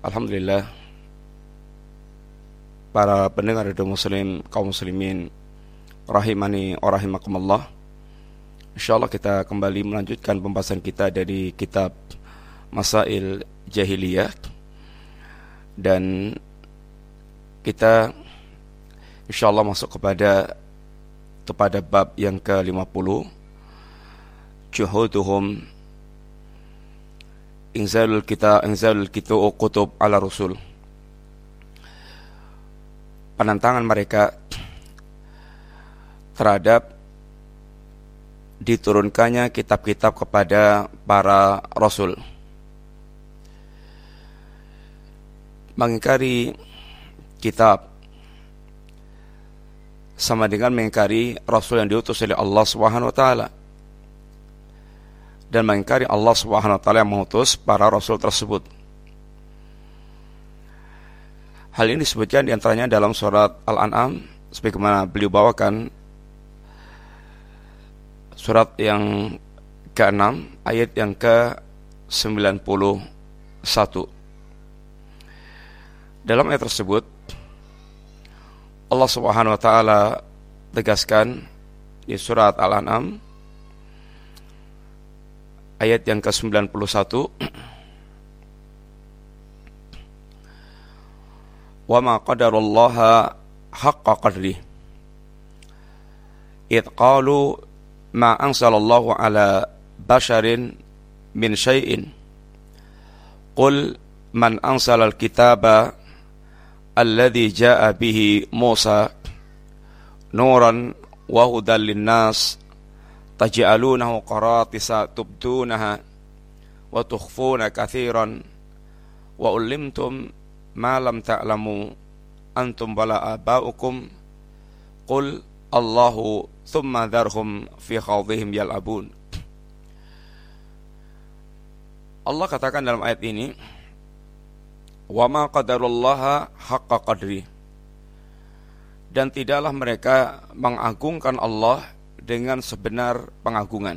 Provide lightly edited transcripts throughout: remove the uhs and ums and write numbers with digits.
Alhamdulillah, para pendengar radio muslim, kaum muslimin rahimani wa rahimakumullah. Insyaallah kita kembali melanjutkan pembahasan kita dari kitab Masail Jahiliyah, dan kita insyaallah masuk kepada bab yang ke-50, Juhuduhum Inzalul kutub ala Rasul. Penentangan mereka terhadap diturunkannya kitab-kitab kepada para Rasul. Mengingkari kitab sama dengan mengingkari Rasul yang diutus oleh Allah Subhanahu wa taala, dan mengingkari Allah Subhanahu wa taala yang mengutus para rasul tersebut. Hal ini disebutkan di antaranya dalam surat Al-An'am, sebagaimana beliau bawakan surat yang ke-6 ayat yang ke-91. Dalam ayat tersebut Allah Subhanahu wa taala tegaskan di surat Al-An'am ayat yang ke-91, wa ma qadarullaha haqqa qadrih id qalu ma anzalallahu ala basharin min syai'in qul man anzalal kitaba alladhi jaa bihi Musa nuran wa hudan linnas taj'alunahu qaratisa tubdunaha wa tukhfuna katsiran wa ulimtum ma lam ta'lamu antum wala aba'ukum qul Allahu thumma dharhum fi khawdihim yal'abun. Allah katakan dalam ayat ini, wa ma qadarullaha haqqa qadri, dan tidaklah mereka mengagungkan Allah dengan sebenar pengagungan.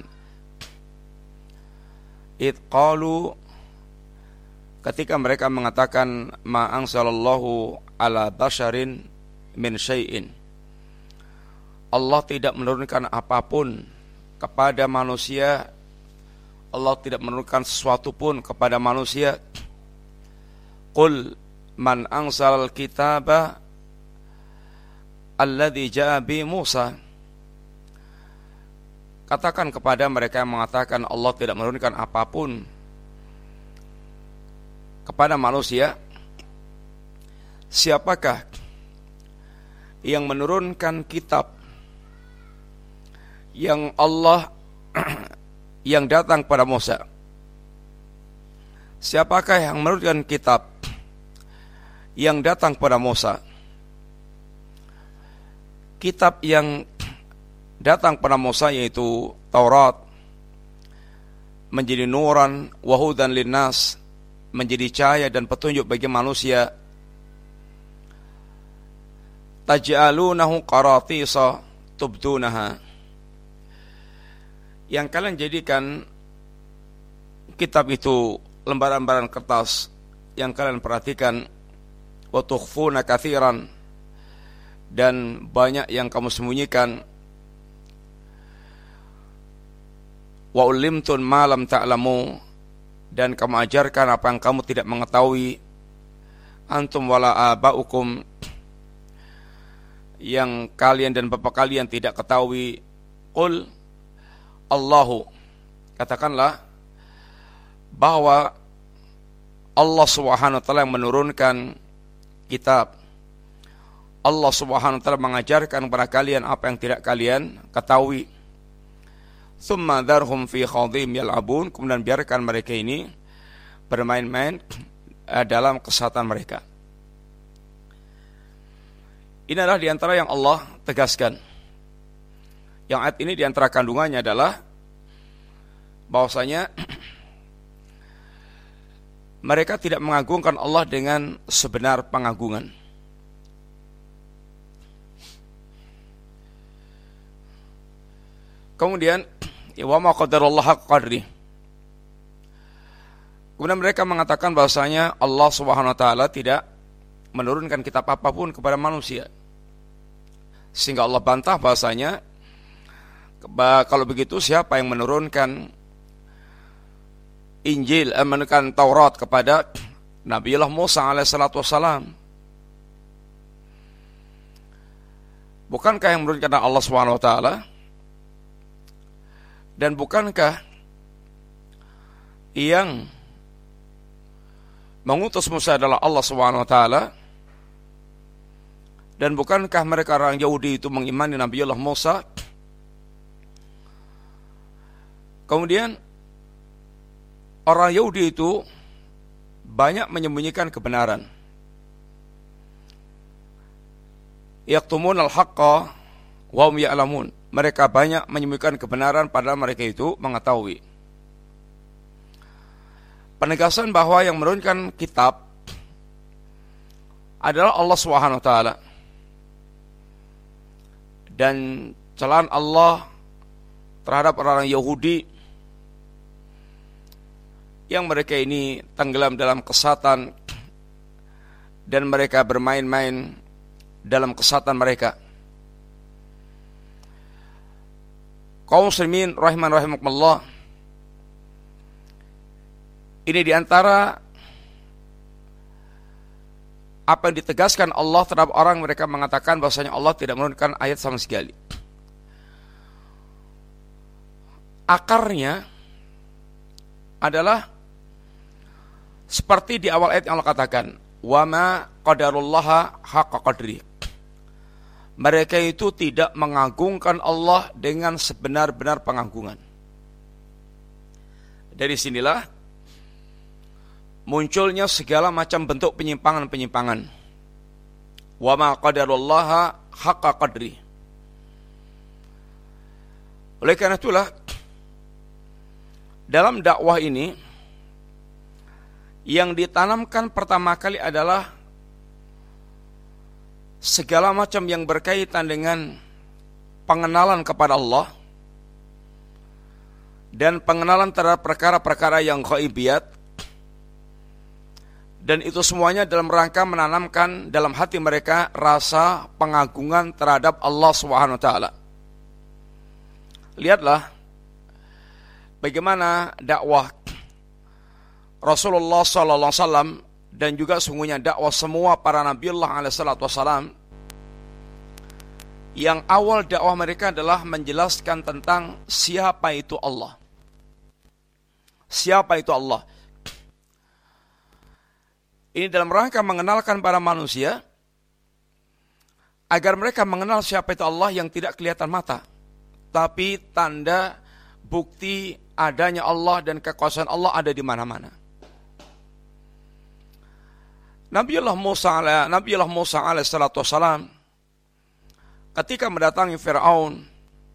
Id qalu, ketika mereka mengatakan ma anzalallahu ala basharin min syai'in, Allah tidak menurunkan apapun kepada manusia, Allah tidak menurunkan sesuatu pun kepada manusia. Qul man anzalal kitaba alladhi jaa bi Musa, katakan kepada mereka yang mengatakan Allah tidak menurunkan apapun kepada manusia, siapakah yang menurunkan kitab yang Allah yang datang kepada Musa? Siapakah yang menurunkan kitab yang datang kepada Musa? Kitab yang datang pada Musa yaitu Taurat menjadi nuran wa hudan linnas, menjadi cahaya dan petunjuk bagi manusia. Taj'alunahu qaratisa tubdunaha, yang kalian jadikan kitab itu lembaran-lembaran kertas yang kalian perhatikan, wa tukhfuna katsiran, dan banyak yang kamu sembunyikan. Wa ulimtum ma lam ta'lamu, dan kamu ajarkan apa yang kamu tidak mengetahui. Antum wala aba'ukum, yang kalian dan bapak kalian tidak ketahui. Qul Allahu, katakanlah bahwa Allah Subhanahu wa taala yang menurunkan kitab. Allah Subhanahu wa taala mengajarkan kepada kalian apa yang tidak kalian ketahui. Tsumma dharhum fi khawdihim yal'abun, kemudian biarkan mereka ini bermain-main dalam kesesatan mereka. Ini adalah diantara yang Allah tegaskan. Yang ayat ini diantara kandungannya adalah bahwasanya mereka tidak mengagungkan Allah dengan sebenar pengagungan. Kemudian wa ma qadarullah haqqa qadri, Kemudian mereka mengatakan bahwasanya Allah Subhanahu wa taala tidak menurunkan kitab apapun kepada manusia. Sehingga Allah bantah bahwasanya kalau begitu siapa yang menurunkan Injil, menurunkan Taurat kepada Nabiullah Musa alaihissalatu wassalam? Bukankah yang menurunkan Allah Subhanahu wa taala? Dan bukankah yang mengutus Musa adalah Allah Subhanahu wa taala? Dan bukankah mereka orang Yahudi itu mengimani Nabiullah Musa? Kemudian orang Yahudi itu banyak menyembunyikan kebenaran. Yaktumun al-haqqa wa hum ya'lamun. Mereka banyak menyembunyikan kebenaran padahal mereka itu mengetahui. Penegasan bahwa yang menurunkan kitab adalah Allah Subhanahu wa taala. Dan celaan Allah terhadap orang Yahudi yang mereka ini tenggelam dalam kesatan dan mereka bermain-main dalam kesatan mereka. Kaum muslimin rahimakumullah, ini diantara apa yang ditegaskan Allah terhadap orang mereka mengatakan bahwasanya Allah tidak menurunkan ayat sama sekali. Akarnya adalah seperti di awal ayat yang Allah katakan, wa ma qadarullaha haqqa qadri. Mereka itu tidak mengagungkan Allah dengan sebenar-benar pengagungan. Dari sinilah munculnya segala macam bentuk penyimpangan-penyimpangan. Wa ma qadarullaha haqqa qadri. Oleh karena itulah dalam dakwah ini yang ditanamkan pertama kali adalah segala macam yang berkaitan dengan pengenalan kepada Allah dan pengenalan terhadap perkara-perkara yang ghaibiyat, dan itu semuanya dalam rangka menanamkan dalam hati mereka rasa pengagungan terhadap Allah Subhanahu wa taala. Lihatlah bagaimana dakwah Rasulullah sallallahu alaihi wasallam dan juga sungguhnya dakwah semua para nabiullah alaihi salatu wasallam, yang awal dakwah mereka adalah menjelaskan tentang siapa itu Allah. Siapa itu Allah? Ini dalam rangka mengenalkan para manusia agar mereka mengenal siapa itu Allah yang tidak kelihatan mata, tapi tanda bukti adanya Allah dan kekuasaan Allah ada di mana-mana. Nabiullah Musa alaihissalatu wassalam ketika mendatangi Fir'aun,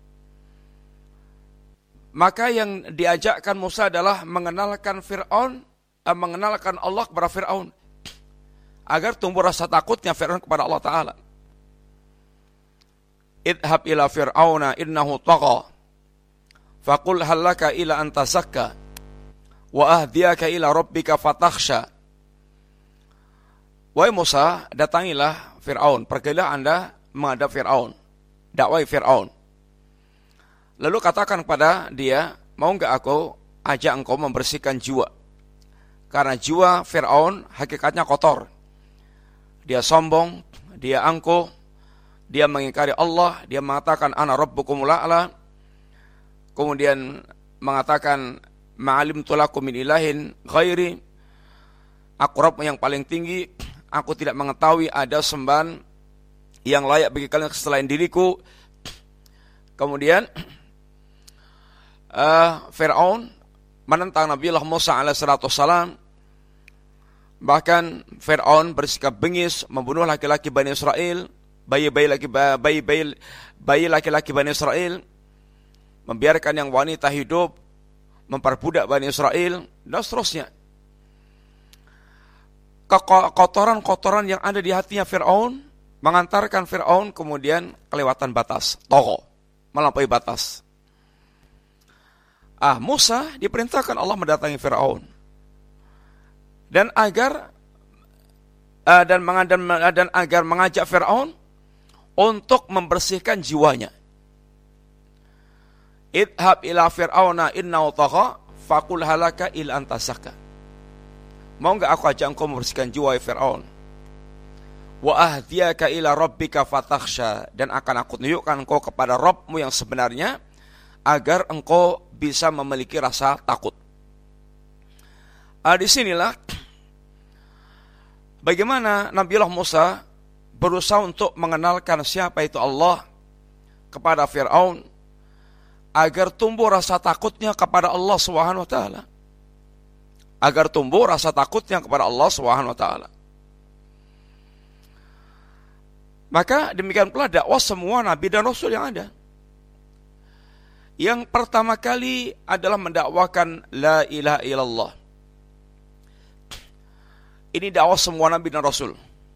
maka yang diajakkan Musa adalah mengenalkan Fir'aun, mengenalkan Allah kepada Fir'aun, agar tumbuh rasa takutnya Fir'aun kepada Allah Ta'ala. Idhab ila Fir'auna innahu tagha, faqul hallaka ila an tazakka, wa ahdiyaka ila rabbika fatakhsha. Wahai Musa, datangilah Fir'aun, pergilah Anda menghadap Fir'aun, dakwai Fir'aun. Lalu katakan kepada dia, mau enggak aku ajak engkau membersihkan jiwa? Karena jiwa Fir'aun hakikatnya kotor. Dia sombong, dia angkuh, dia mengingkari Allah, dia mengatakan ana rabbukumul a'la. Kemudian mengatakan ma'alimtu lakum min ilahin ghairi. Aku Rabb yang paling tinggi, aku tidak mengetahui ada sembahan yang layak bagi kalian selain diriku. Kemudian Fir'aun menentang Nabiullah Musa alaihissalam. Bahkan Fir'aun bersikap bengis, membunuh laki-laki Bani Israel, bayi laki-laki Bani Israel, membiarkan yang wanita hidup, memperbudak Bani Israel, dan seterusnya. Kotoran-kotoran yang ada di hatinya Fir'aun mengantarkan Fir'aun kemudian kelewatan batas, togho, melampaui batas. Musa diperintahkan Allah mendatangi Fir'aun. dan agar mengajak Fir'aun untuk membersihkan jiwanya. Idhab ila fir'auna innahu tagha faqul halaka illa antasaka. Mau enggak aku ajak engkau membersihkan jiwa Fir'aun? Wa ahdiyaka ila rabbika fatakhsha, dan akan aku tunjukkan engkau kepada Rabbmu yang sebenarnya agar engkau bisa memiliki rasa takut. Disinilah bagaimana Nabiullah Musa berusaha untuk mengenalkan siapa itu Allah kepada Fir'aun agar tumbuh rasa takutnya kepada Allah Subhanahu wa taala. Agar tumbuh rasa takutnya kepada Allah Subhanahu wa taala. Maka demikian pula dakwah semua nabi dan rasul yang ada. Yang pertama kali adalah mendakwakan la ilaha illallah. Ini dakwah semua nabi dan rasul.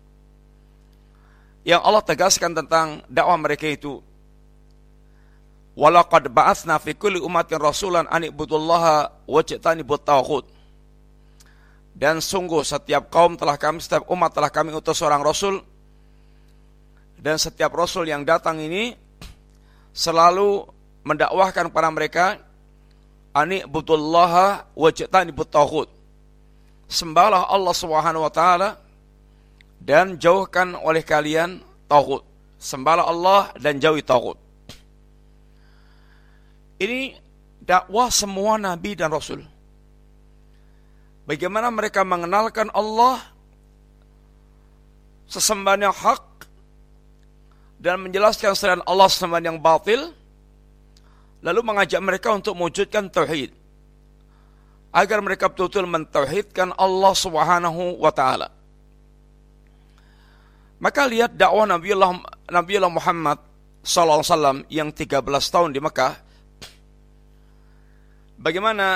Yang Allah tegaskan tentang dakwah mereka itu, walaqad ba'atsna fi kulli ummatin rasulan an ibudullaha wajtanibut taghut. Dan sungguh setiap umat telah kami utus seorang rasul, dan setiap rasul yang datang ini selalu mendakwahkan kepada mereka an ibudullaha wajtanibut taghut. Sembahlah Allah Subhanahu wa taala dan jauhkan oleh kalian taghut. Sembahlah Allah dan jauhi taghut. Ini dakwah semua nabi dan rasul. Bagaimana mereka mengenalkan Allah sesembahan yang hak dan menjelaskan selain Allah sesembahan yang batil, lalu mengajak mereka untuk mewujudkan tauhid agar mereka betul-betul mentauhidkan Allah Subhanahu wa taala. Maka lihat dakwah Nabiullah Muhammad sallallahu alaihi wasallam yang 13 tahun di Mekah. Bagaimana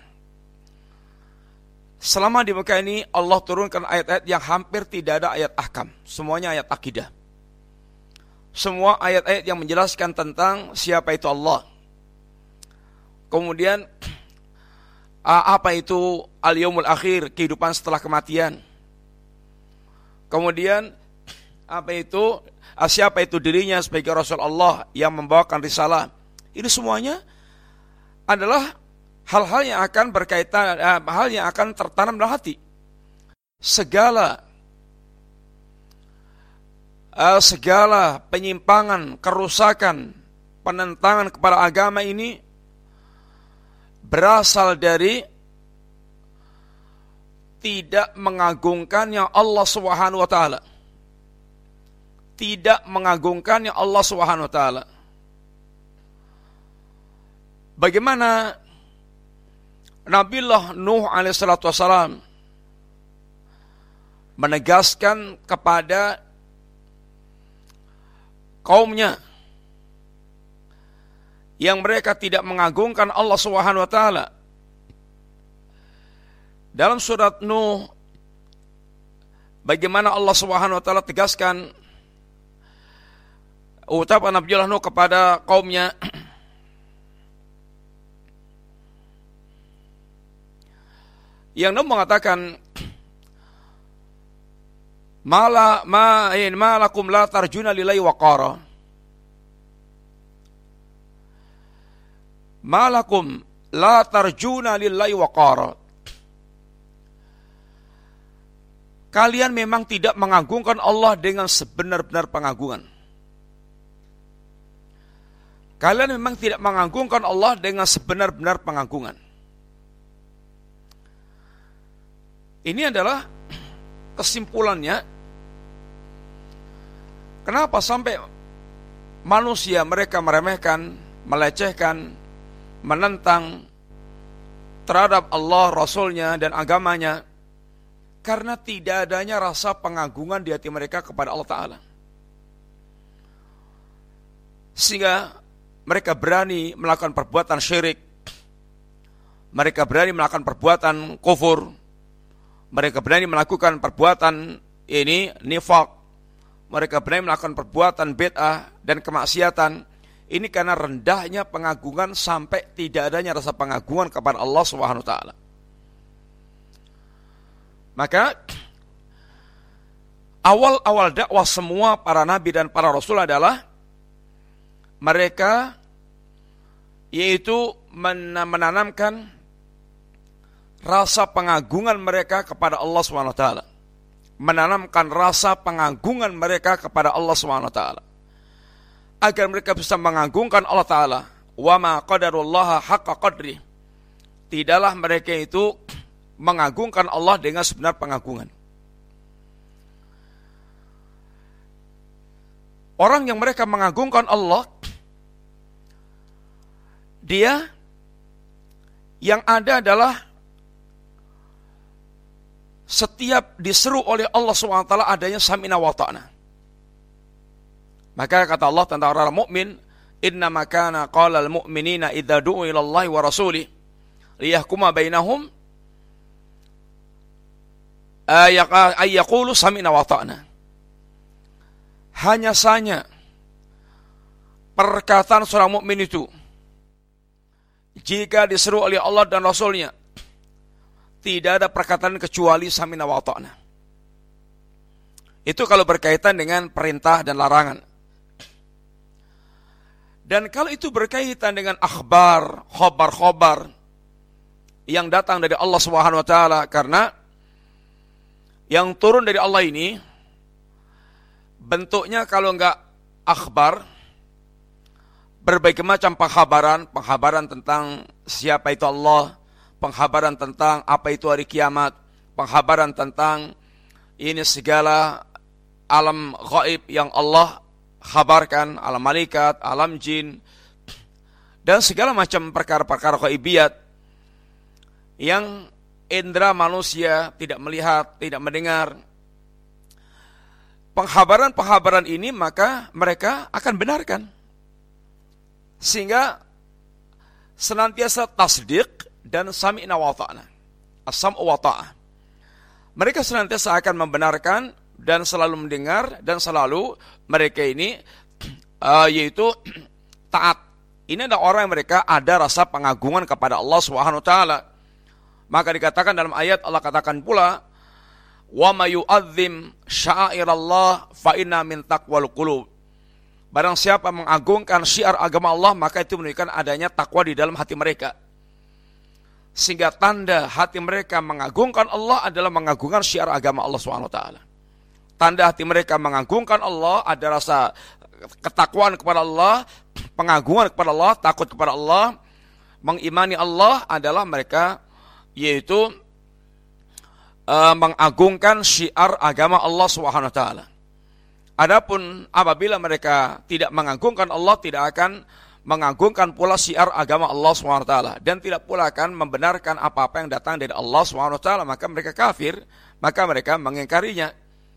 selama di Mekah ini Allah turunkan ayat-ayat yang hampir tidak ada ayat ahkam, semuanya ayat akidah. Semua ayat-ayat yang menjelaskan tentang siapa itu Allah. Kemudian apa itu al-yaumul akhir, kehidupan setelah kematian. Kemudian siapa itu dirinya sebagai Rasul Allah yang membawakan risalah. Ini semuanya adalah hal-hal yang akan berkaitan, hal yang akan tertanam dalam hati. Segala penyimpangan, kerusakan, penentangan kepada agama ini berasal dari tidak mengagungkannya Allah Subhanahu wa taala. Tidak mengagungkannya Allah Subhanahu wa taala. Bagaimana Nabiullah Nuh alaihissalatu wassalam menegaskan kepada kaumnya yang mereka tidak mengagungkan Allah Subhanahu wa taala. Dalam surat Nuh, bagaimana Allah Subhanahu wa taala tegaskan ucapan Nabiullah Nuh kepada kaumnya, yang Nuh mengatakan, ma lakum la tarjuna lillahi waqara. Ma lakum la tarjuna lillahi waqara. Kalian memang tidak mengagungkan Allah dengan sebenar-benar pengagungan. Kalian memang tidak mengagungkan Allah dengan sebenar-benar pengagungan. Ini adalah kesimpulannya. Kenapa sampai manusia mereka meremehkan, melecehkan, menentang terhadap Allah, Rasulnya, dan agamanya? Karena tidak adanya rasa pengagungan di hati mereka kepada Allah Ta'ala. Sehingga mereka berani melakukan perbuatan syirik, mereka berani melakukan perbuatan kufur, mereka berani melakukan perbuatan nifaq, mereka berani melakukan perbuatan bid'ah dan kemaksiatan. Ini karena rendahnya pengagungan sampai tidak adanya rasa pengagungan kepada Allah Subhanahu wa taala. Maka awal-awal dakwah semua para nabi dan para rasul adalah mereka yaitu menanamkan rasa pengagungan mereka kepada Allah SWT. Menanamkan rasa pengagungan mereka kepada Allah SWT. Agar mereka bisa mengagungkan Allah Ta'ala. Wa ma qadarullaha haqqa qadri. Tidaklah mereka itu mengagungkan Allah dengan sebenar pengagungan. Orang yang mereka mengagungkan Allah, dia yang ada adalah setiap diseru oleh Allah SWT adanya sami'na wa ta'na. Maka kata Allah tentang orang mukmin, innama kana qalal mu'minina idza du'u ila Allahi wa rasulih liyahkuma bainahum ayyaqulu sami'na wa ta'na. Hanya saja perkataan seorang mukmin itu jika diseru oleh Allah dan Rasulnya, tidak ada perkataan kecuali sami'na wa ta'na. Itu kalau berkaitan dengan perintah dan larangan. Dan kalau itu berkaitan dengan akhbar, khobar yang datang dari Allah Subhanahu wa taala, karena yang turun dari Allah ini bentuknya kalau enggak akhbar, berbagai macam penghabaran tentang siapa itu Allah, penghabaran tentang apa itu hari kiamat, penghabaran tentang ini segala alam gaib yang Allah khabarkan, alam malaikat, alam jin, dan segala macam perkara-perkara gaibiyat yang indera manusia tidak melihat, tidak mendengar. Penghabaran-penghabaran ini maka mereka akan benarkan. Sehingga senantiasa tasdik dan sami'na wa ta'na. As-sam'u wa ta'ah. Mereka senantiasa akan membenarkan dan selalu mendengar dan selalu mereka ini yaitu taat. Ini adalah orang yang mereka ada rasa pengagungan kepada Allah Subhanahu wa taala. Maka dikatakan dalam ayat Allah katakan pula, wa may yu'azzim sya'airallah fa inna min taqwal qulub. Barang siapa mengagungkan syiar agama Allah, maka itu menunjukkan adanya takwa di dalam hati mereka. Sehingga tanda hati mereka mengagungkan Allah adalah mengagungkan syiar agama Allah Subhanahu wa taala. Tanda hati mereka mengagungkan Allah ada rasa ketakwaan kepada Allah, pengagungan kepada Allah, takut kepada Allah, mengimani Allah adalah mereka yaitu mengagungkan syiar agama Allah Subhanahu wa taala. Adapun apabila mereka tidak mengagungkan Allah, tidak akan mengagungkan pula syiar agama Allah Subhanahu wa taala dan tidak pula akan membenarkan apa-apa yang datang dari Allah Subhanahu wa taala, maka mereka kafir, maka mereka mengingkarinya.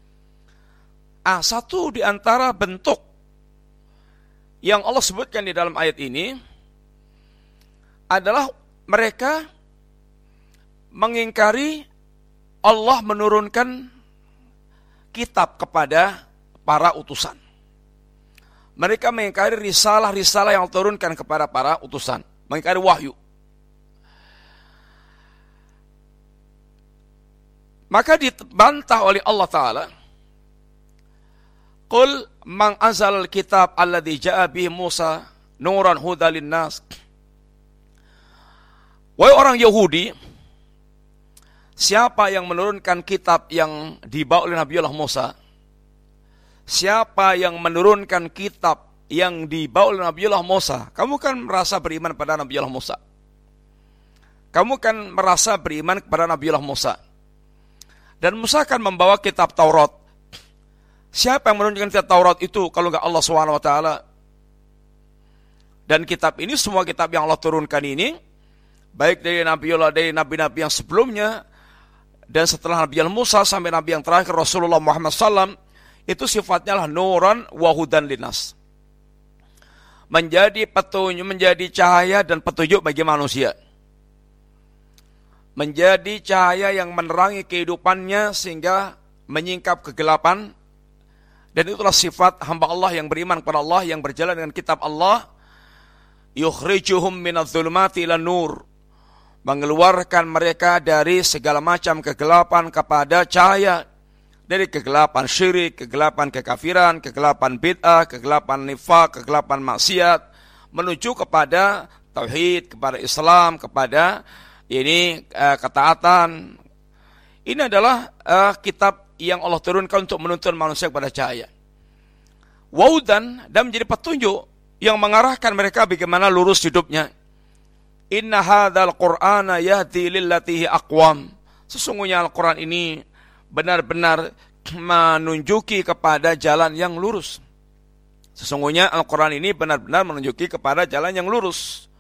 Satu di antara bentuk yang Allah sebutkan di dalam ayat ini adalah mereka mengingkari Allah menurunkan kitab kepada para utusan. Mereka mengingkari risalah-risalah yang turunkan kepada para utusan, mengingkari wahyu. Maka dibantah oleh Allah Ta'ala, qul man anzalal kitab alladzi ja'a bihi Musa nuran hudan linnas. Wahai orang Yahudi, siapa yang menurunkan kitab yang dibawa oleh Nabiullah Musa? Siapa yang menurunkan kitab yang dibawa oleh Nabiullah Musa? Kamu kan merasa beriman pada Nabiullah Musa. Kamu kan merasa beriman kepada Nabiullah Musa. Dan Musa kan membawa kitab Taurat. Siapa yang menurunkan kitab Taurat itu kalau enggak Allah SWT? Dan kitab ini, semua kitab yang Allah turunkan ini, baik dari Nabiullah, dari nabi-nabi yang sebelumnya, dan setelah Nabi Musa sampai Nabi yang terakhir Rasulullah Muhammad SAW, itu sifatnya adalah nuran wa hudan linnas. Menjadi petunjuk, menjadi cahaya dan petunjuk bagi manusia. Menjadi cahaya yang menerangi kehidupannya sehingga menyingkap kegelapan. Dan itulah sifat hamba Allah yang beriman kepada Allah, yang berjalan dengan kitab Allah. Yukhrijuhum minadh-dhulumati ilan nur mengeluarkan mereka dari segala macam kegelapan kepada cahaya, dari kegelapan syirik, kegelapan kekafiran, kegelapan bid'ah, kegelapan nifaq, kegelapan maksiat, menuju kepada tauhid, kepada Islam, kepada ketaatan. Ini adalah kitab yang Allah turunkan untuk menuntun manusia kepada cahaya. Waudan, dan menjadi petunjuk yang mengarahkan mereka bagaimana lurus hidupnya. Inna hadzal Qur'ana yahdi lillati hi aqwam. Sesungguhnya Al-Qur'an ini benar-benar menunjuki kepada jalan yang lurus. Sesungguhnya Al-Qur'an ini benar-benar menunjuki kepada jalan yang lurus.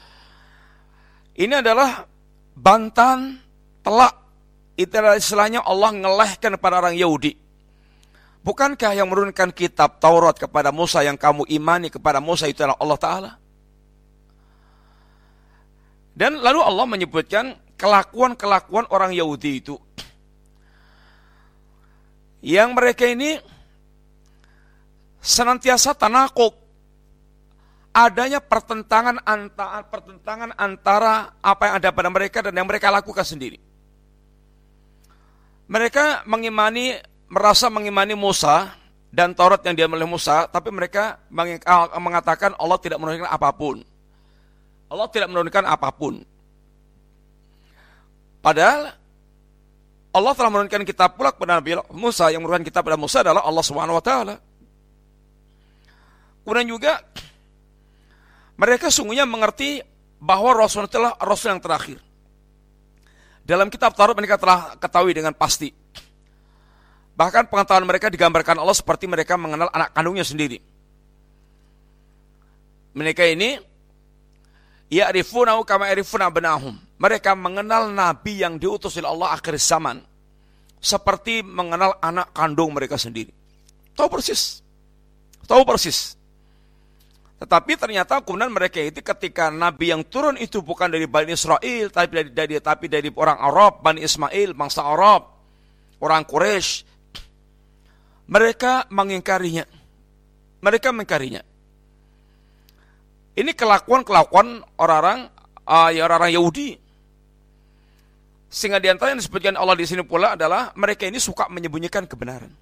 Ini adalah bantahan telak. Itu adalah istilahnya Allah ngelehkan kepada orang Yahudi. Bukankah yang menurunkan kitab Taurat kepada Musa, yang kamu imani kepada Musa, itu adalah Allah Ta'ala? Dan lalu Allah menyebutkan kelakuan-kelakuan orang Yahudi itu, yang mereka ini senantiasa tanakub, adanya pertentangan antara apa yang ada pada mereka dan yang mereka lakukan sendiri. Mereka merasa mengimani Musa dan Taurat yang diambil oleh Musa, tapi mereka mengatakan Allah tidak menurunkan apapun. Allah tidak menurunkan apapun. Padahal Allah telah menurunkan kitab pula kepada Nabi Musa. Yang menurunkan kitab kepada Musa adalah Allah Subhanahu wa taala. Kemudian juga mereka sungguhnya mengerti bahwa Rasul adalah Rasul yang terakhir. Dalam kitab Taurat mereka telah ketahui dengan pasti. Bahkan pengetahuan mereka digambarkan Allah seperti mereka mengenal anak kandungnya sendiri. Mereka ini ya'rifunahu kama ya'rifuna abna'ahum. Mereka mengenal Nabi yang diutus oleh Allah akhir zaman seperti mengenal anak kandung mereka sendiri. Tahu persis. Tetapi ternyata kemudian mereka itu ketika Nabi yang turun itu bukan dari Bani Israel, tapi dari orang Arab, Bani Ismail, bangsa Arab, orang Quraisy. Mereka mengingkarinya. Ini kelakuan orang-orang Yahudi. Sehingga di antara yang disebutkan Allah di sini pula adalah mereka ini suka menyembunyikan kebenaran.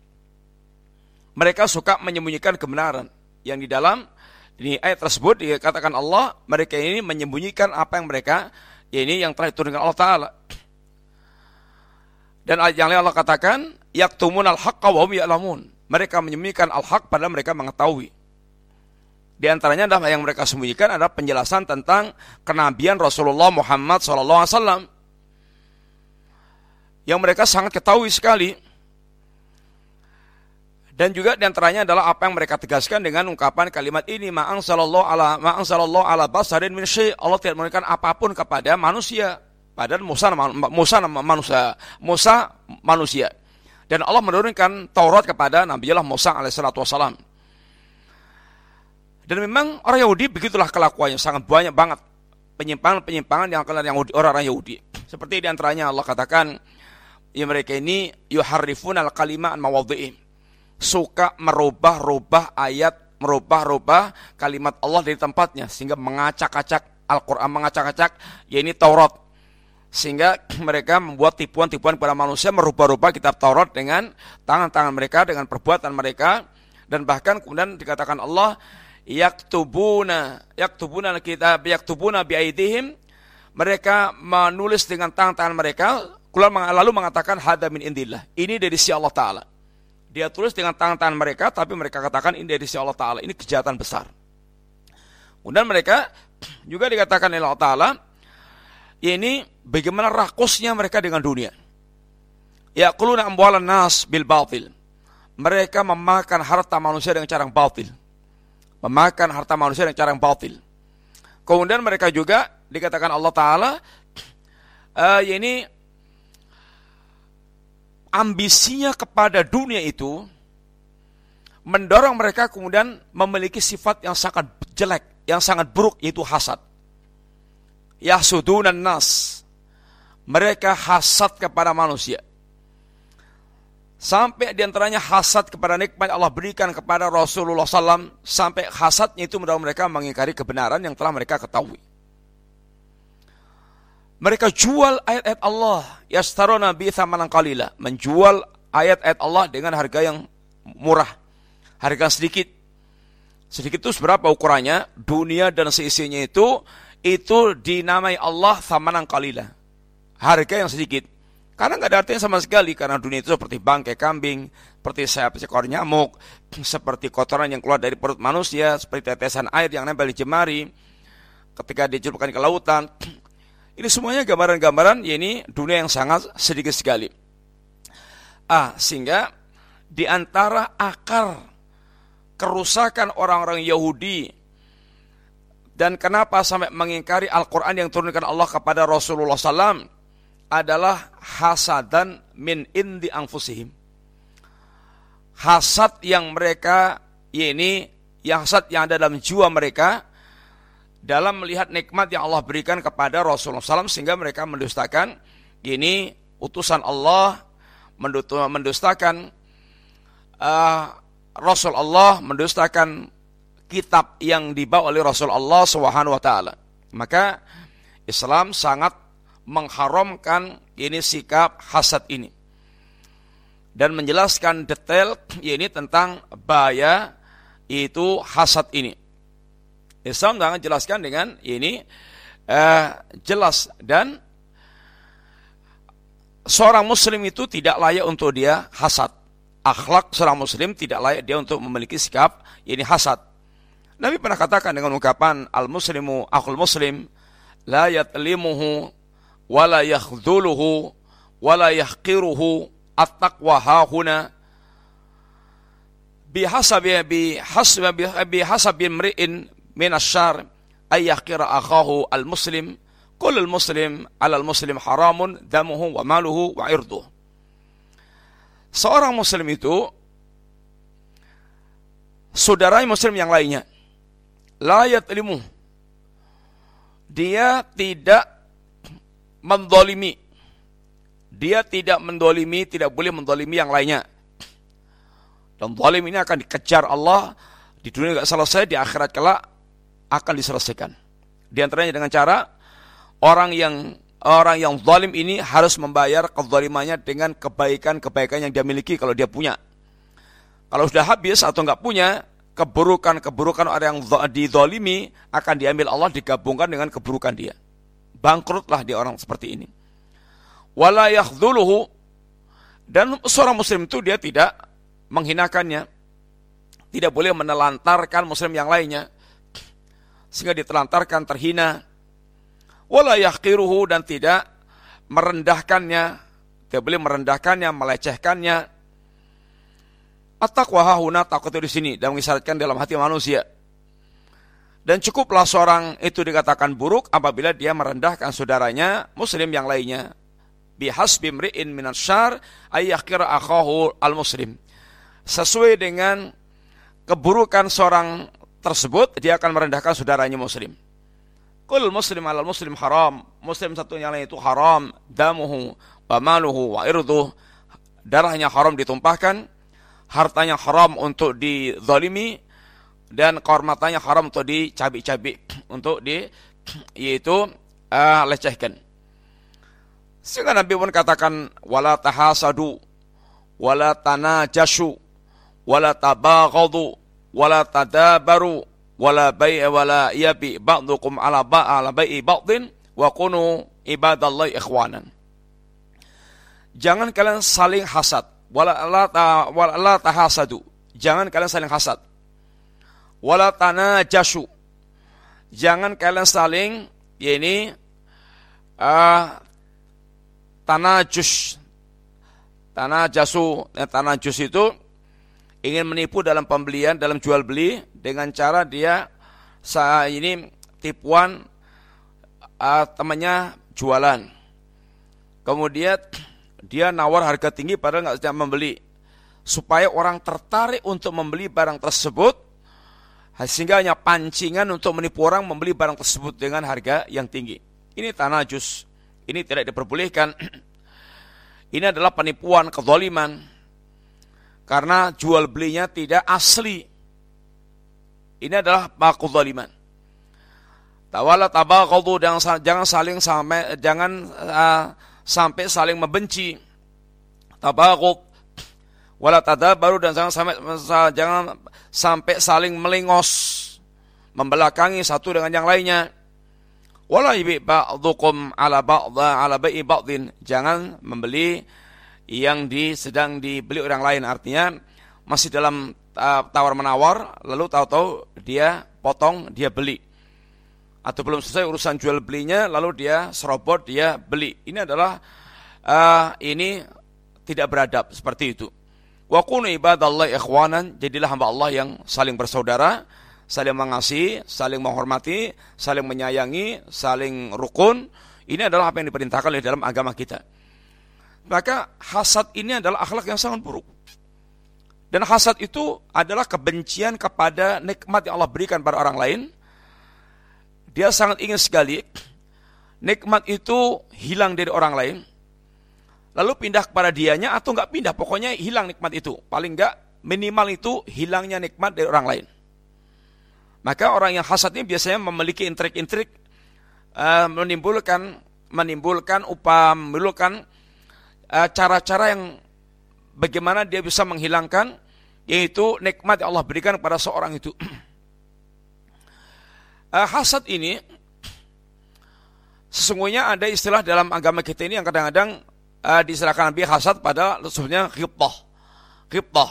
Yang di dalam ini ayat tersebut dikatakan Allah, mereka ini menyembunyikan apa yang mereka yang telah diturunkan Allah Ta'ala. Dan ayat yang lain Allah katakan, yaktumunal haqqa wa hum ya'lamun. Mereka menyembunyikan al-haq padahal mereka mengetahui. Di antaranya adalah yang mereka sembunyikan adalah penjelasan tentang kenabian Rasulullah Muhammad SAW. Yang mereka sangat ketahui sekali. Dan juga di antaranya adalah apa yang mereka tegaskan dengan ungkapan kalimat ini, ma'ansalallahu ala basarin min syai'. Allah tidak menurunkan apapun kepada manusia. Padahal Musa manusia. Dan Allah menurunkan Taurat kepada Nabiullah Musa alaihissalatu wassalam. Dan memang orang Yahudi begitulah kelakuannya, sangat banyak banget penyimpangan yang akan orang Yahudi. Seperti di antaranya Allah katakan, ya mereka ini yuharrifuna al-kalima an mawadhi'i. Suka merubah-rubah ayat, merubah-rubah kalimat Allah dari tempatnya, sehingga mengacak-acak Al-Quran, mengacak-acak ini Taurat, sehingga mereka membuat tipuan-tipuan kepada manusia, merubah-rubah kitab Taurat dengan tangan-tangan mereka, dengan perbuatan mereka. Dan bahkan kemudian dikatakan Allah, yaktubuna biaidihim, mereka menulis dengan tangan-tangan mereka, lalu mengatakan hada min indillah, ini dari si Allah Ta'ala. Dia tulis dengan tangan-tangan mereka, tapi mereka katakan ini dari si Allah Ta'ala. Ini kejahatan besar. Kemudian mereka juga dikatakan oleh Allah Ta'ala, ini bagaimana rakusnya mereka dengan dunia. Ya'kuluna amwalan nas bil batil. Mereka memakan harta manusia dengan cara yang batil. Kemudian mereka juga dikatakan Allah Ta'ala, ini ambisinya kepada dunia itu mendorong mereka kemudian memiliki sifat yang sangat jelek, yang sangat buruk, yaitu hasad. Yahsudunan nas, mereka hasad kepada manusia. Sampai diantaranya hasad kepada nikmat Allah berikan kepada Rasulullah SAW, sampai hasadnya itu mendorong mereka mengingkari kebenaran yang telah mereka ketahui. Mereka jual ayat-ayat Allah, yastaruna bi tsamanan qalila, menjual ayat-ayat Allah dengan harga yang murah, harga sedikit. Sedikit itu seberapa ukurannya? Dunia dan seisinya itu dinamai Allah tsamanan qalila, harga yang sedikit. Karena nggak ada artinya sama sekali, karena dunia itu seperti bangkai kambing, seperti sayap seekor nyamuk, seperti kotoran yang keluar dari perut manusia, seperti tetesan air yang nempel di jemari ketika dicelupkan ke lautan. Ini semuanya gambaran-gambaran, ini dunia yang sangat sedikit sekali. Sehingga di antara akar kerusakan orang-orang Yahudi dan kenapa sampai mengingkari Al-Quran yang turunkan Allah kepada Rasulullah SAW adalah hasadan min indi anfusihim. Hasad yang mereka, hasad yang ada dalam jiwa mereka dalam melihat nikmat yang Allah berikan kepada Rasulullah SAW, sehingga mereka mendustakan utusan Allah, mendustakan Rasul Allah, mendustakan kitab yang dibawa oleh Rasul Allah SWT. Maka Islam sangat mengharamkan sikap hasad ini dan menjelaskan detail tentang bahaya itu hasad ini. Islam sangat jelaskan dengan jelas, dan seorang muslim itu tidak layak untuk dia hasad. Akhlak seorang muslim tidak layak dia untuk memiliki sikap hasad. Nabi pernah katakan dengan ungkapan al-muslimu akhul muslim, la yatlimuhu wala yakhdhuluhu wala yahqiruhu at-taqwa hahuna bihasabi imri'in min asyar ayyakira akhahu al-muslim kulul muslim alal muslim haramun damuhu wa maluhu wa irduh. Seorang muslim itu saudara muslim yang lainnya, la yatlimu, dia tidak mendolimi, tidak boleh mendolimi yang lainnya. Dan zalim ini akan dikejar Allah di dunia tidak selesai, di akhirat kelak akan diselesaikan. Di antaranya dengan cara orang yang zalim ini harus membayar kezalimannya dengan kebaikan-kebaikan yang dia miliki kalau dia punya. Kalau sudah habis atau enggak punya, keburukan orang yang dizalimi akan diambil Allah, digabungkan dengan keburukan dia. Bangkrutlah dia orang seperti ini. Wala yakhdhuluhu, dan seorang muslim itu dia tidak menghinakannya, tidak boleh menelantarkan muslim yang lainnya sehingga ditelantarkan, terhina. Wala yahqiruhu, dan tidak merendahkannya, tidak boleh merendahkannya, melecehkannya. At-taqwa hahuna, takut di sini, dan mengisyaratkan dalam hati manusia. Dan cukuplah seorang itu dikatakan buruk apabila dia merendahkan saudaranya muslim yang lainnya. Bihasbi imri'in minas syarr ay yahqira akhahu al-muslim. Sesuai dengan keburukan seorang tersebut, dia akan merendahkan saudaranya muslim. Kul muslim alal muslim haram, muslim satu yang lain itu haram, damuhu wa maluhu wa irduh, darahnya haram ditumpahkan, hartanya haram untuk dizalimi, dan kehormatannya haram untuk dicabik-cabik, untuk lecehkan. Sehingga Nabi pun katakan wala tahasadu wala tanajashu wala tabaghadu wala tadabaru wala bai'a wala yabi ba'dukum ala bai'i ba'din wa kunu ibadallahi ikhwanan. Jangan kalian saling hasad, wala tahasadu, jangan kalian saling hasad. Wala tanajashu, jangan kalian saling tanajus itu ingin menipu dalam pembelian, dalam jual beli, dengan cara dia tipuan temannya jualan, kemudian dia nawar harga tinggi padahal nggak sedang membeli, supaya orang tertarik untuk membeli barang tersebut, sehingga hanya pancingan untuk menipu orang membeli barang tersebut dengan harga yang tinggi. Ini tanajus, ini tidak diperbolehkan. Ini adalah penipuan, kezaliman, karena jual belinya tidak asli. Ini adalah kezaliman. Wala tabaghadu, jangan sampai saling membenci. Tabaghud. Wala tadabaru, dan jangan sampai saling melengos, membelakangi satu dengan yang lainnya. Wala yabi ba'dukum ala bai'i ba'din, jangan membeli yang sedang dibeli orang lain. Artinya masih dalam tawar menawar, lalu tahu-tahu dia potong, dia beli. Atau belum selesai urusan jual belinya, lalu dia serobot, dia beli. Ini adalah ini tidak beradab seperti itu. Wa kunu ibadallahi ikhwanan, jadilah hamba Allah yang saling bersaudara, saling mengasihi, saling menghormati, saling menyayangi, saling rukun. Ini adalah apa yang diperintahkan oleh dalam agama kita. Maka hasad ini adalah akhlak yang sangat buruk. Dan hasad itu adalah kebencian kepada nikmat yang Allah berikan pada orang lain. Dia sangat ingin sekali nikmat itu hilang dari orang lain, lalu pindah kepada dianya, atau enggak pindah, pokoknya hilang nikmat itu. Paling enggak minimal itu hilangnya nikmat dari orang lain. Maka orang yang hasad ini biasanya memiliki intrik-intrik, menimbulkan cara-cara yang bagaimana dia bisa menghilangkan, yaitu nikmat yang Allah berikan kepada seorang itu. Hasad ini sesungguhnya ada istilah dalam agama kita ini yang kadang-kadang diistilahkan Nabi hasad, pada sebenarnya ghibtah.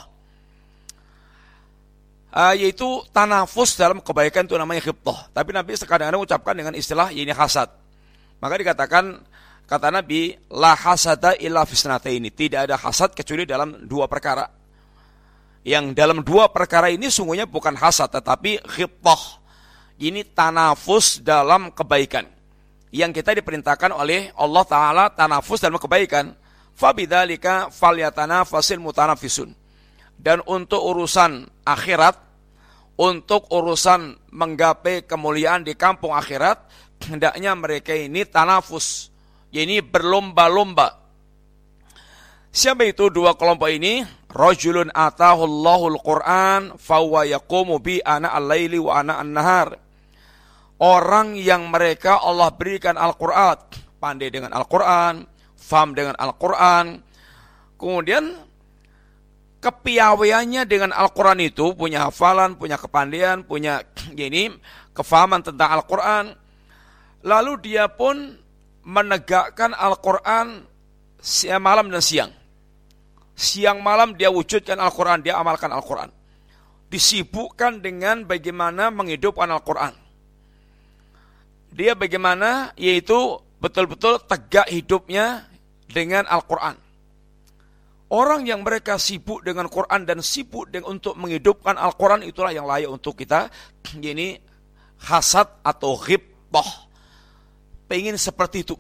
Yaitu tanafus dalam kebaikan, itu namanya ghibtah. Tapi Nabi kadang-kadang ucapkan dengan istilah ini hasad. Maka dikatakan, kata Nabi, la hasada illa fisnataini, tidak ada hasad kecuali dalam dua perkara. Yang dalam dua perkara ini sungguhnya bukan hasad, tetapi ghibtah. Ini tanafus dalam kebaikan. Yang kita diperintahkan oleh Allah Ta'ala tanafus dalam kebaikan. Fabidzalika falyatanafasil mutanafisun. Dan untuk urusan akhirat, untuk urusan menggapai kemuliaan di kampung akhirat, hendaknya mereka ini tanafus. Ini berlomba-lomba. Siapa itu dua kelompok ini? Rajulun atahullahul Qur'an fahuwa yaqumu bi ana al-laili wa ana an-nahar. Orang yang mereka Allah berikan Al-Quran, pandai dengan Al-Quran, faham dengan Al-Quran, kemudian kepiawaiannya dengan Al-Quran itu, punya hafalan, punya kepandaian, punya kefahaman tentang Al-Quran, lalu dia pun menegakkan Al-Quran siang malam dan siang. Siang malam dia wujudkan Al-Quran, dia amalkan Al-Quran. Disibukkan dengan bagaimana menghidupkan Al-Quran. Dia bagaimana, yaitu betul-betul tegak hidupnya dengan Al-Quran. Orang yang mereka sibuk dengan Quran dan sibuk untuk menghidupkan Al-Quran, itulah yang layak untuk kita ini hasad atau ghibtah. Pengen seperti itu.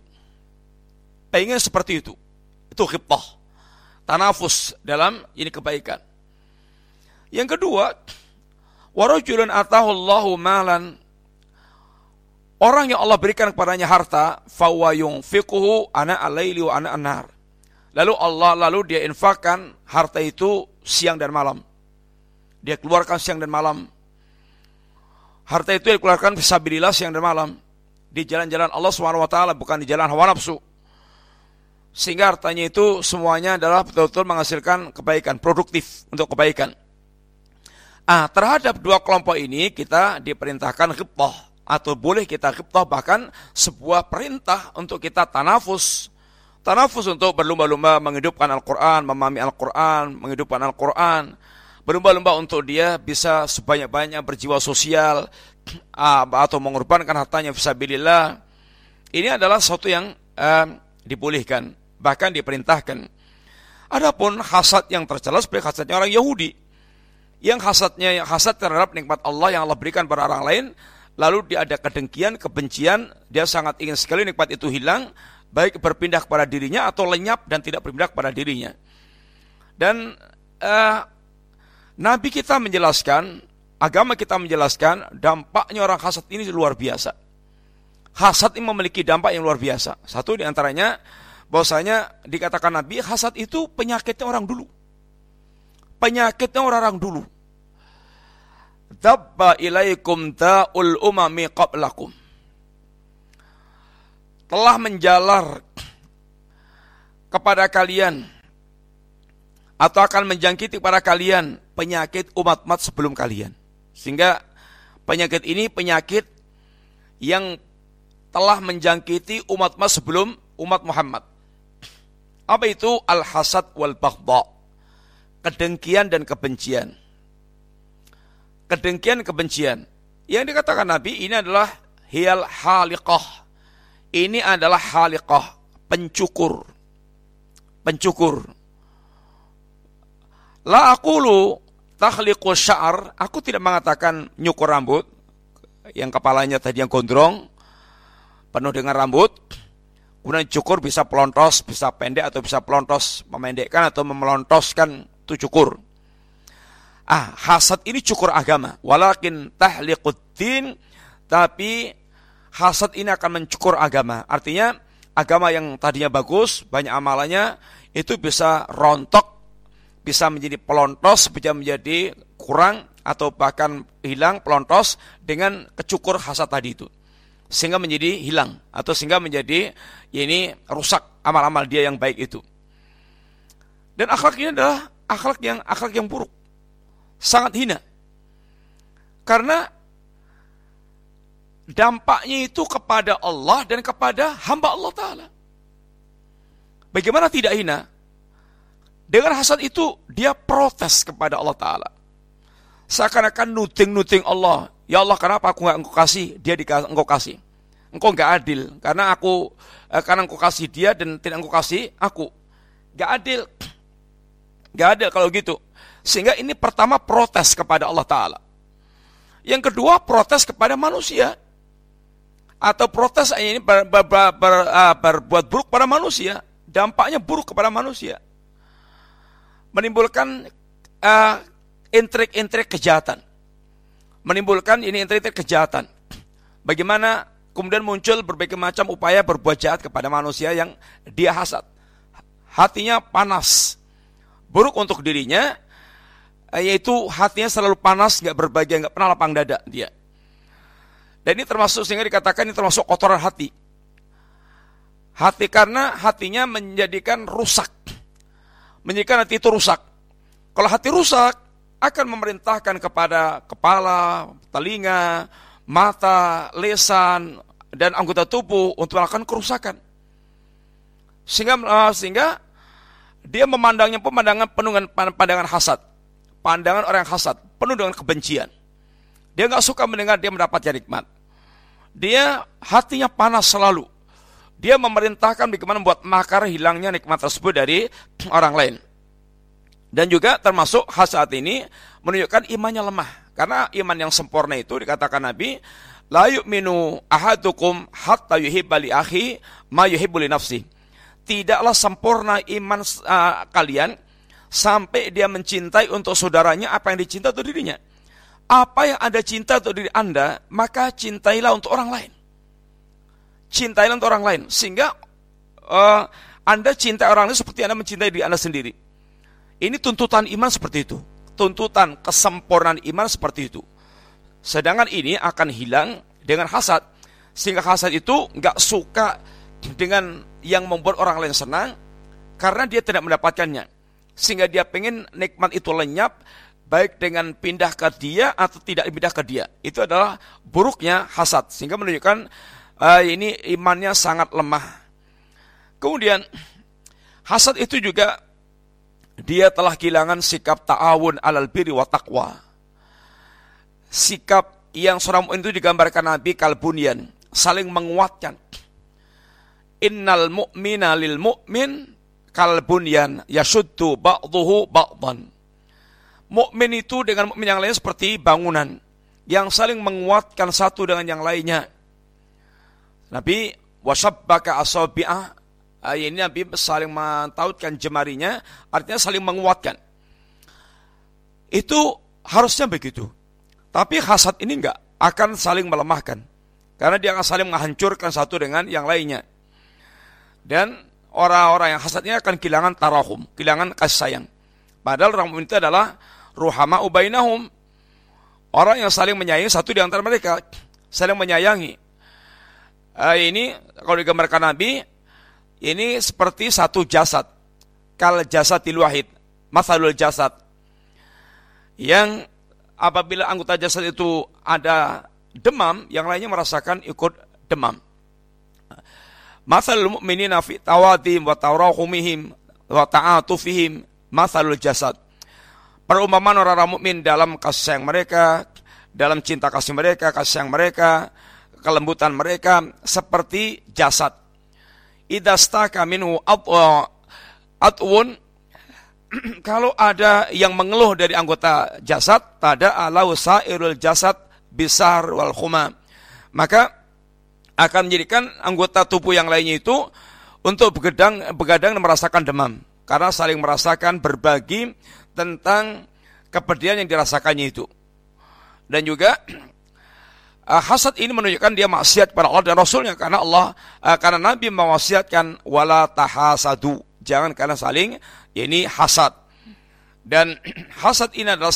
Itu ghibtah. Tanafus dalam ini kebaikan. Yang kedua, warajulun atahullahu malan. Orang yang Allah berikan kepadanya harta, fawa yunfiquhu ana al-laili wa ana an-nahar. Lalu dia infakkan harta itu siang dan malam. Dia keluarkan siang dan malam. Harta itu dikeluarkan fisabilillah siang dan malam. Di jalan-jalan Allah SWT, bukan di jalan hawa nafsu. Sehingga hartanya itu semuanya adalah betul-betul menghasilkan kebaikan, produktif untuk kebaikan. Terhadap dua kelompok ini kita diperintahkan ghibtah. Atau boleh kita ghibtah, bahkan sebuah perintah untuk kita tanafus. Tanafus untuk berlomba-lomba menghidupkan Al-Quran, memahami Al-Quran, menghidupkan Al-Quran. Berlomba-lomba untuk dia bisa sebanyak-banyak berjiwa sosial, atau mengorbankan hartanya fisabilillah. Ini adalah sesuatu yang dibolehkan, bahkan diperintahkan. Adapun hasad yang tercela seperti hasadnya orang Yahudi, yang hasad terhadap nikmat Allah yang Allah berikan pada orang lain, lalu dia ada kedengkian, kebencian, dia sangat ingin sekali nikmat itu hilang, baik berpindah kepada dirinya atau lenyap dan tidak berpindah kepada dirinya. Dan Nabi kita menjelaskan, agama kita menjelaskan, dampaknya orang hasad ini luar biasa. Hasad ini memiliki dampak yang luar biasa. Satu diantaranya, bahwasanya dikatakan Nabi, hasad itu penyakitnya orang dulu. Penyakitnya orang-orang dulu. Dabba ilaikum da'ul umami qablakum. telah menjalar kepada kalian atau akan menjangkiti kepada kalian penyakit umat-umat sebelum kalian. Sehingga penyakit ini penyakit yang telah menjangkiti umat-umat sebelum umat Muhammad. Apa itu? Al-hasad wal baghdha. Kedengkian dan kebencian. Kedengkian kebencian. Yang dikatakan Nabi ini adalah hiyal haliqah. Ini adalah haliqah, pencukur. Pencukur. La aqulu takhliqu sya'ar, aku tidak mengatakan nyukur rambut, yang kepalanya tadi yang gondrong, penuh dengan rambut, kemudian cukur bisa pelontos, bisa pendek atau bisa pelontos, memendekkan atau memelontoskan, itu cukur. Hasad ini cukur agama, walakin tahliquddin, tapi hasad ini akan mencukur agama. Artinya agama yang tadinya bagus, banyak amalannya, itu bisa rontok, bisa menjadi pelontos, bisa menjadi kurang, atau bahkan hilang pelontos dengan kecukur hasad tadi itu. Sehingga menjadi hilang, atau sehingga menjadi ini rusak amal-amal dia yang baik itu. Dan akhlak ini adalah akhlak yang buruk, sangat hina. Karena dampaknya itu kepada Allah dan kepada hamba Allah Ta'ala. Bagaimana tidak hina? Dengan hasad itu dia protes kepada Allah Ta'ala. Seakan-akan nuting Allah. Ya Allah, kenapa aku enggak engkau kasih, dia engkau kasih. Engkau enggak adil, karena engkau kasih dia dan tidak engkau kasih aku. Enggak adil. Enggak adil kalau gitu. Sehingga ini pertama protes kepada Allah Ta'ala. Yang kedua protes kepada manusia. Atau protes ini berbuat buruk pada manusia. Dampaknya buruk kepada manusia. Menimbulkan intrik-intrik kejahatan. Menimbulkan ini intrik-intrik kejahatan. Bagaimana kemudian muncul berbagai macam upaya berbuat jahat kepada manusia yang dia hasad. Hatinya panas. Buruk untuk dirinya, yaitu hatinya selalu panas, gak berbahagia, gak pernah lapang dada dia. Dan ini termasuk, sehingga dikatakan ini termasuk kotoran hati. Hati karena hatinya menjadikan rusak. Menjadikan hati itu rusak. Kalau hati rusak, akan memerintahkan kepada kepala, telinga, mata, lisan, dan anggota tubuh untuk melakukan kerusakan. Sehingga dia memandangnya penuh dengan pandangan hasad. Pandangan orang hasad, penuh dengan kebencian. Dia gak suka mendengar dia mendapatkan nikmat. Dia hatinya panas selalu. Dia memerintahkan bagaimana membuat makar hilangnya nikmat tersebut dari orang lain. Dan juga termasuk hasad ini menunjukkan imannya lemah. Karena iman yang sempurna itu dikatakan Nabi, la yu'minu ahadukum hatta yuhibba li akhi ma yuhibbu li nafsi. Tidaklah sempurna iman kalian sampai dia mencintai untuk saudaranya apa yang dicintai untuk dirinya. Apa yang Anda cinta untuk diri Anda, maka cintailah untuk orang lain. Cintailah untuk orang lain. Sehingga Anda cintai orang lain seperti Anda mencintai diri Anda sendiri. Ini tuntutan iman seperti itu. Tuntutan kesempurnaan iman seperti itu. Sedangkan ini akan hilang dengan hasad. Sehingga hasad itu gak suka dengan yang membuat orang lain senang, karena dia tidak mendapatkannya. Sehingga dia pengen nikmat itu lenyap, baik dengan pindah ke dia atau tidak pindah ke dia. Itu adalah buruknya hasad. Sehingga menunjukkan ini imannya sangat lemah. Kemudian hasad itu juga dia telah kehilangan sikap ta'awun alal birri wa taqwa. Sikap yang seorang mukmin itu digambarkan Nabi kalbunyan, saling menguatkan. Innal mu'mina lil mu'min kalbunyan yashuddu ba'duhu ba'dan. Mukmin itu dengan mukmin yang lain seperti bangunan yang saling menguatkan satu dengan yang lainnya. Nabi wasabbaka asabi'ah, ini Nabi saling mentautkan jemarinya, artinya saling menguatkan. Itu harusnya begitu. Tapi hasad ini enggak, akan saling melemahkan. Karena dia akan saling menghancurkan satu dengan yang lainnya. Dan orang-orang yang hasadnya akan kehilangan tarahum, kehilangan kasih sayang. Padahal orang mukmin itu adalah ruhama'u bainahum, orang yang saling menyayangi satu di antara mereka, saling menyayangi. Ini kalau digambarkan Nabi, ini seperti satu jasad, kal jasadil wahid, mathalul jasad, yang apabila anggota jasad itu ada demam, yang lainnya merasakan ikut demam. Mathalul mu'minina fi tawadhim wa tawrahumihim wa ta'atufihim mathalul jasad. Perumpamaan orang-orang mukmin dalam kasih sayang mereka, dalam cinta kasih mereka, kasih sayang mereka, kelembutan mereka seperti jasad. Idza staka minhu atwun, kalau ada yang mengeluh dari anggota jasad, tada alau sairul jasad bisar wal khuma, maka akan menjadikan anggota tubuh yang lainnya itu untuk begadang dan merasakan demam, karena saling merasakan, berbagi tentang kepedihan yang dirasakannya itu. Dan juga hasad ini menunjukkan dia maksiat kepada Allah dan Rasulnya, karena karena Nabi mewasiatkan wala tahasadu, jangan kalian saling hasad. Dan hasad ini adalah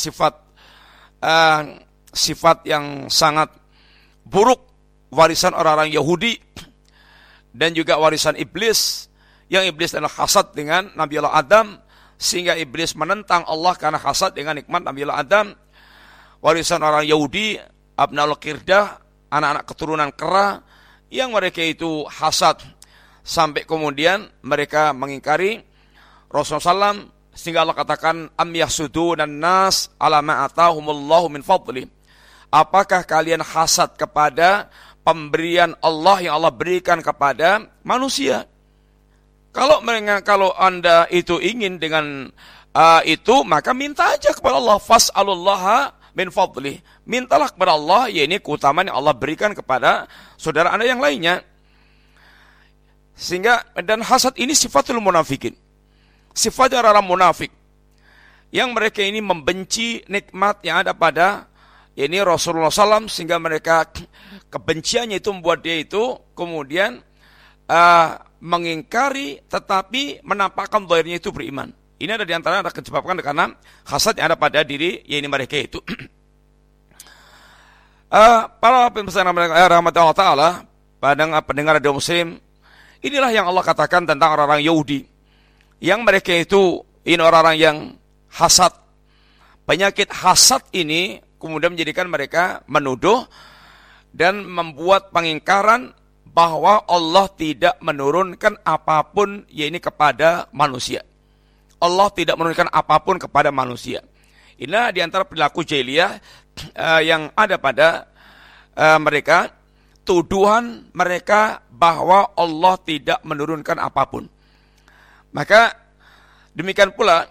sifat yang sangat buruk, warisan orang-orang Yahudi dan juga warisan iblis, yang iblis adalah hasad dengan Nabi Allah Adam, sehingga iblis menentang Allah karena hasad dengan nikmat Nabi Allah Adam. Warisan orang Yahudi, Abnaul Qirdah, anak-anak keturunan kera, yang mereka itu hasad, sampai kemudian mereka mengingkari Rasulullah SAW, sehingga Allah katakan am yahsudun nas ala ma atahumullahu min fadli. Apakah kalian hasad kepada pemberian Allah yang Allah berikan kepada manusia? Kalau Anda itu ingin dengan itu, maka minta aja kepada Allah, fas'alullaha min fadlih, mintalah kepada Allah, keutamaan yang Allah berikan kepada saudara Anda yang lainnya. Sehingga, dan hasad ini sifatul munafikin, sifatnya orang munafik, yang mereka ini membenci nikmat yang ada pada Rasulullah SAW, sehingga mereka kebenciannya itu membuat dia itu kemudian mengingkari, tetapi menampakkan zahirnya itu beriman. Ini ada di antara disebabkan karena hasad yang ada pada diri mereka itu. Para pemirsa rahmat Allah Ta'ala, pendengar radio Muslim, inilah yang Allah katakan tentang orang-orang Yahudi, yang mereka itu orang-orang yang hasad. Penyakit hasad ini kemudian menjadikan mereka menuduh dan membuat pengingkaran bahwa Allah tidak menurunkan apapun kepada manusia. Allah tidak menurunkan apapun kepada manusia. Inilah di antara perilaku jahiliyah yang ada pada mereka, tuduhan mereka bahwa Allah tidak menurunkan apapun. Maka demikian pula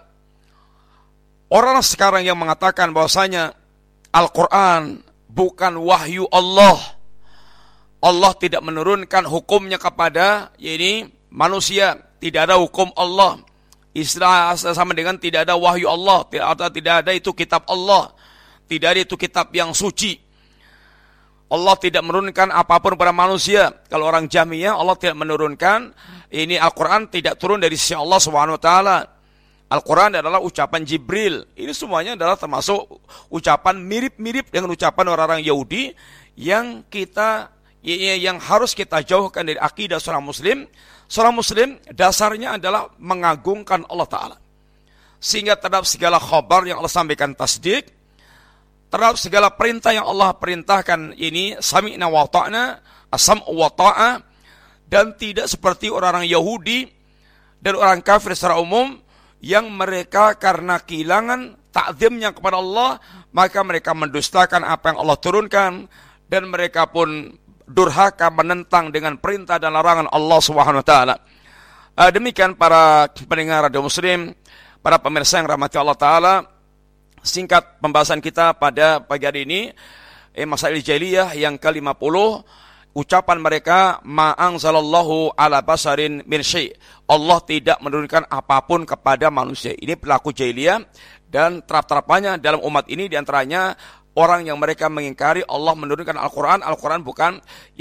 orang sekarang yang mengatakan bahwasanya Al-Quran bukan wahyu Allah, Allah tidak menurunkan hukumnya kepada manusia, tidak ada hukum Allah. Istilah sama dengan tidak ada wahyu Allah, tidak ada itu kitab Allah, tidak ada itu kitab yang suci. Allah tidak menurunkan apapun pada manusia. Kalau orang Jahmiyah, Allah tidak menurunkan, Al-Quran tidak turun dari sisi Allah SWT. Al-Quran adalah ucapan Jibril. Ini semuanya adalah termasuk ucapan mirip-mirip dengan ucapan orang-orang Yahudi yang harus kita jauhkan dari akidah seorang Muslim. Seorang Muslim dasarnya adalah mengagungkan Allah Ta'ala, sehingga terhadap segala khabar yang Allah sampaikan tasdik, terhadap segala perintah yang Allah perintahkan sami'na wa ta'na, as-sam'u wa ta'ah, dan tidak seperti orang-orang Yahudi dan orang kafir secara umum, yang mereka karena kehilangan ta'zimnya kepada Allah, maka mereka mendustakan apa yang Allah turunkan, dan mereka pun durhaka menentang dengan perintah dan larangan Allah Subhanahu wa taala. Demikian para pendengar radio Muslim, para pemirsa yang rahmati Allah taala, singkat pembahasan kita pada pagi hari ini, Masail Jahiliyah yang ke-50, ucapan mereka ma anzalallahu ala basarin min syai', Allah tidak menurunkan apapun kepada manusia. Ini perilaku jahiliyah, dan terap-terapannya dalam umat ini diantaranya orang yang mereka mengingkari Allah menurunkan Al-Quran. Al-Quran bukan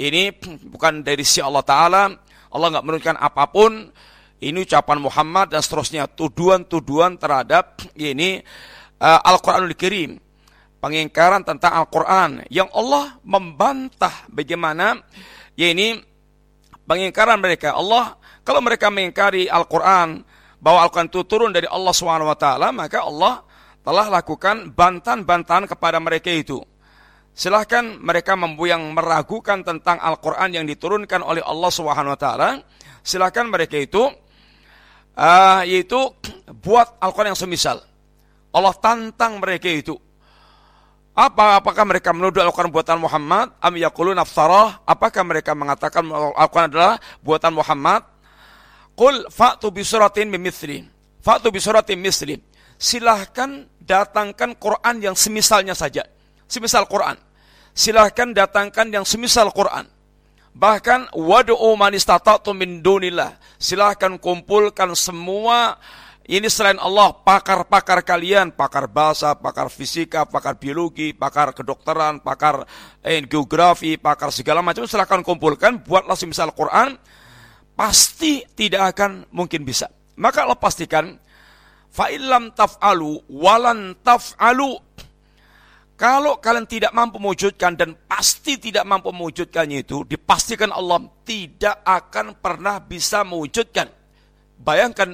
dari sisi Allah Ta'ala. Allah nggak menurunkan apapun. Ini ucapan Muhammad dan seterusnya. Tuduhan-tuduhan terhadap Al-Quranul Karim. Pengingkaran tentang Al-Quran yang Allah membantah bagaimana pengingkaran mereka. Allah, kalau mereka mengingkari Al-Quran, bahwa Al-Quran itu turun dari Allah SWT, maka Allah telah lakukan bantahan-bantahan kepada mereka itu. Silahkan mereka yang meragukan tentang Al-Quran yang diturunkan oleh Allah SWT, silahkan mereka itu yaitu buat Al-Quran yang semisal. Allah tantang mereka itu. Apakah mereka menuduh Al-Quran buatan Muhammad? Am yaqulun aftarah? Apakah mereka mengatakan Al-Quran adalah buatan Muhammad? Qul fa'tu bi suratin mimithli. Fa'tu bi suratin misli. Silahkan datangkan Quran yang semisalnya saja. Semisal Quran. Silahkan datangkan yang semisal Quran. Bahkan wad'u man istata'tum min dunillah. Silahkan kumpulkan semua ini selain Allah, pakar-pakar kalian, pakar bahasa, pakar fisika, pakar biologi, pakar kedokteran, pakar geografi, pakar segala macam, silahkan kumpulkan, buatlah semisal Quran, pasti tidak akan mungkin bisa. Maka Allah pastikan, fa'illam taf'alu, walan taf'alu. Kalau kalian tidak mampu mewujudkan, dan pasti tidak mampu mewujudkannya itu, dipastikan Allah tidak akan pernah bisa mewujudkan. Bayangkan,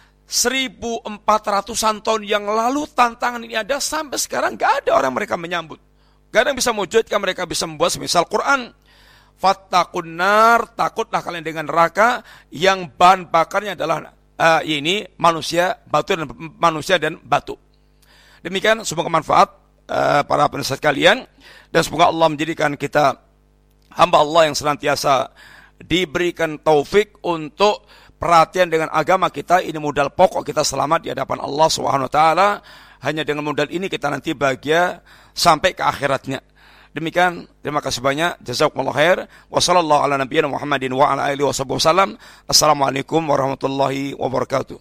1400-an tahun yang lalu tantangan ini ada, sampai sekarang gak ada orang mereka menyambut. Gak ada yang bisa mewujudkan, mereka bisa membuat semisal Quran. Fattaqun nar, takutlah kalian dengan neraka yang bahan bakarnya adalah ini manusia, manusia dan batu. Demikian, semoga manfaat para penasihat kalian, dan semoga Allah menjadikan kita hamba Allah yang senantiasa diberikan taufik untuk perhatian dengan agama kita. Ini modal pokok kita selamat di hadapan Allah SWT. Hanya dengan modal ini kita nanti bahagia sampai ke akhiratnya. Demikian, terima kasih banyak. Jazakumullah khair. Wa sallallahu ala nabiyyina Muhammadin wa ala alihi wa sahbihi wasallam. Assalamualaikum warahmatullahi wabarakatuh.